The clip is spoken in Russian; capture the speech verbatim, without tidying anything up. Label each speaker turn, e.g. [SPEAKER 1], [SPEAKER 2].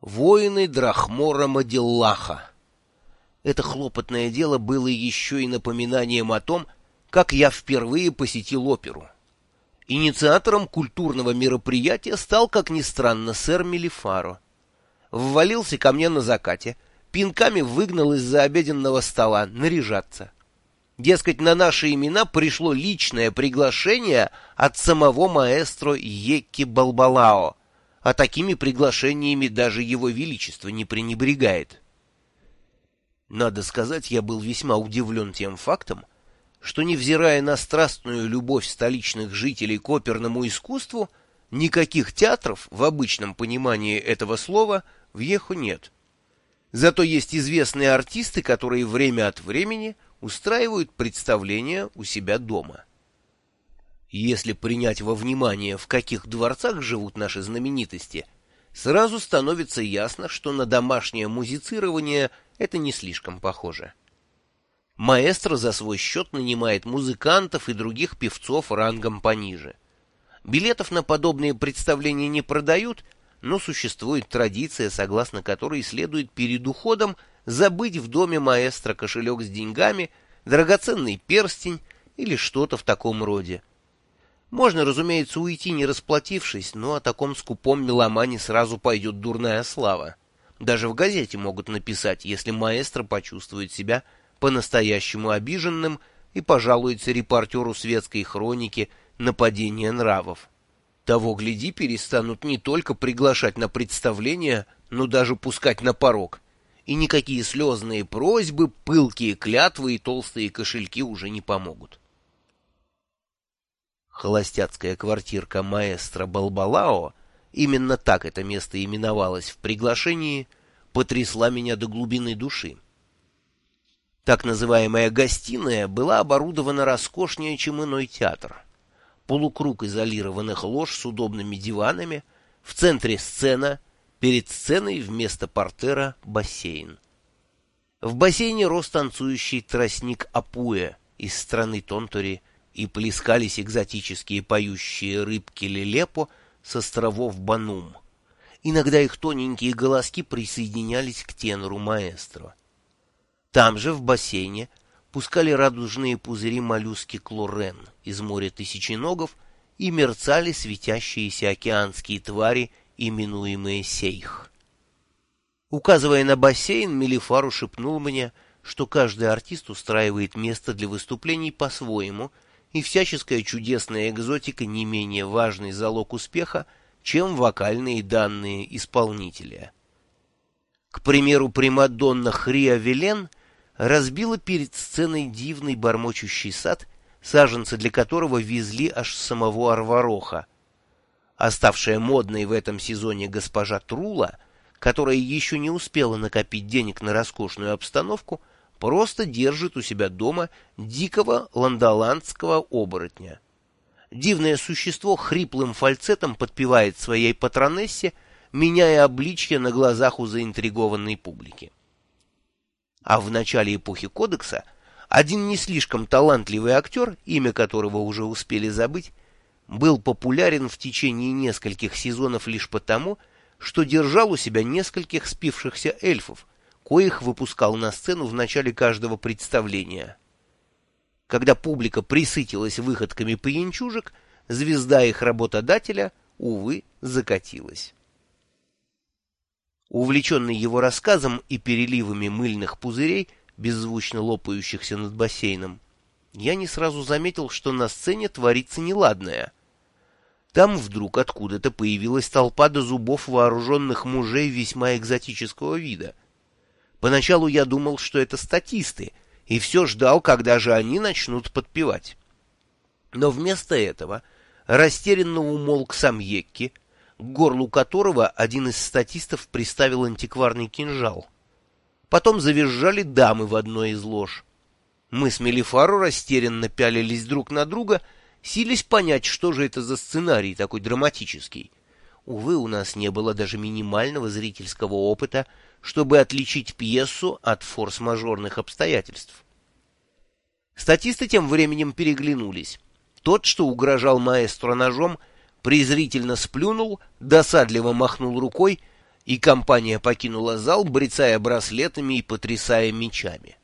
[SPEAKER 1] Воины Драхмора Мадиллаха. Это хлопотное дело было еще и напоминанием о том, как я впервые посетил оперу. Инициатором культурного мероприятия стал, как ни странно, сэр Мелифаро. Ввалился ко мне на закате, пинками выгнал из-за обеденного стола наряжаться. Дескать, на наши имена пришло личное приглашение от самого маэстро Йекки Балбалао, а такими приглашениями даже его величество не пренебрегает. Надо сказать, я был весьма удивлен тем фактом, что, невзирая на страстную любовь столичных жителей к оперному искусству, никаких театров в обычном понимании этого слова в Йеху нет. Зато есть известные артисты, которые время от времени устраивают представления у себя дома. Если принять во внимание, в каких дворцах живут наши знаменитости, сразу становится ясно, что на домашнее музицирование это не слишком похоже. Маэстро за свой счет нанимает музыкантов и других певцов рангом пониже. Билетов на подобные представления не продают, но существует традиция, согласно которой следует перед уходом забыть в доме маэстро кошелек с деньгами, драгоценный перстень или что-то в таком роде. Можно, разумеется, уйти не расплатившись, но о таком скупом меломане сразу пойдет дурная слава. Даже в газете могут написать, если маэстро почувствует себя по-настоящему обиженным и пожалуется репортеру светской хроники на падение нравов. Того, гляди, перестанут не только приглашать на представления, но даже пускать на порог. И никакие слезные просьбы, пылкие клятвы и толстые кошельки уже не помогут. Холостяцкая квартирка маэстро Балбалао, именно так это место именовалось в приглашении, потрясла меня до глубины души. Так называемая гостиная была оборудована роскошнее, чем иной театр. Полукруг изолированных лож с удобными диванами, в центре сцена, перед сценой вместо портера бассейн. В бассейне рос танцующий тростник Апуэ из страны Тонтори, и плескались экзотические поющие рыбки Лелепо с островов Банум. Иногда их тоненькие голоски присоединялись к тенору маэстро. Там же, в бассейне, пускали радужные пузыри моллюски Клорен из моря тысяченогов и мерцали светящиеся океанские твари, именуемые сейх. Указывая на бассейн, Мелифаро шепнул мне, что каждый артист устраивает место для выступлений по-своему, и всяческая чудесная экзотика не менее важный залог успеха, чем вокальные данные исполнителя. К примеру, примадонна Хриа Вилен разбила перед сценой дивный бормочущий сад, саженцы для которого везли аж с самого Арвароха. Оставшая модной в этом сезоне госпожа Трула, которая еще не успела накопить денег на роскошную обстановку, просто держит у себя дома дикого ландоландского оборотня. Дивное существо хриплым фальцетом подпевает своей патронессе, меняя обличье на глазах у заинтригованной публики. А в начале эпохи Кодекса один не слишком талантливый актер, имя которого уже успели забыть, был популярен в течение нескольких сезонов лишь потому, что держал у себя нескольких спившихся эльфов, коих выпускал на сцену в начале каждого представления. Когда публика присытилась выходками пьянчужек, звезда их работодателя, увы, закатилась. Увлеченный его рассказом и переливами мыльных пузырей, беззвучно лопающихся над бассейном, я не сразу заметил, что на сцене творится неладное. Там вдруг откуда-то появилась толпа до зубов вооруженных мужей весьма экзотического вида. Поначалу я думал, что это статисты, и все ждал, когда же они начнут подпевать. Но вместо этого растерянно умолк сам Йекки, к горлу которого один из статистов приставил антикварный кинжал. Потом завизжали дамы в одной из лож. Мы с Мелифаро растерянно пялились друг на друга, силясь понять, что же это за сценарий такой драматический. Увы, у нас не было даже минимального зрительского опыта, чтобы отличить пьесу от форс-мажорных обстоятельств. Статисты тем временем переглянулись. Тот, что угрожал маэстро ножом, презрительно сплюнул, досадливо махнул рукой и компания покинула зал, брецая браслетами и потрясая мечами.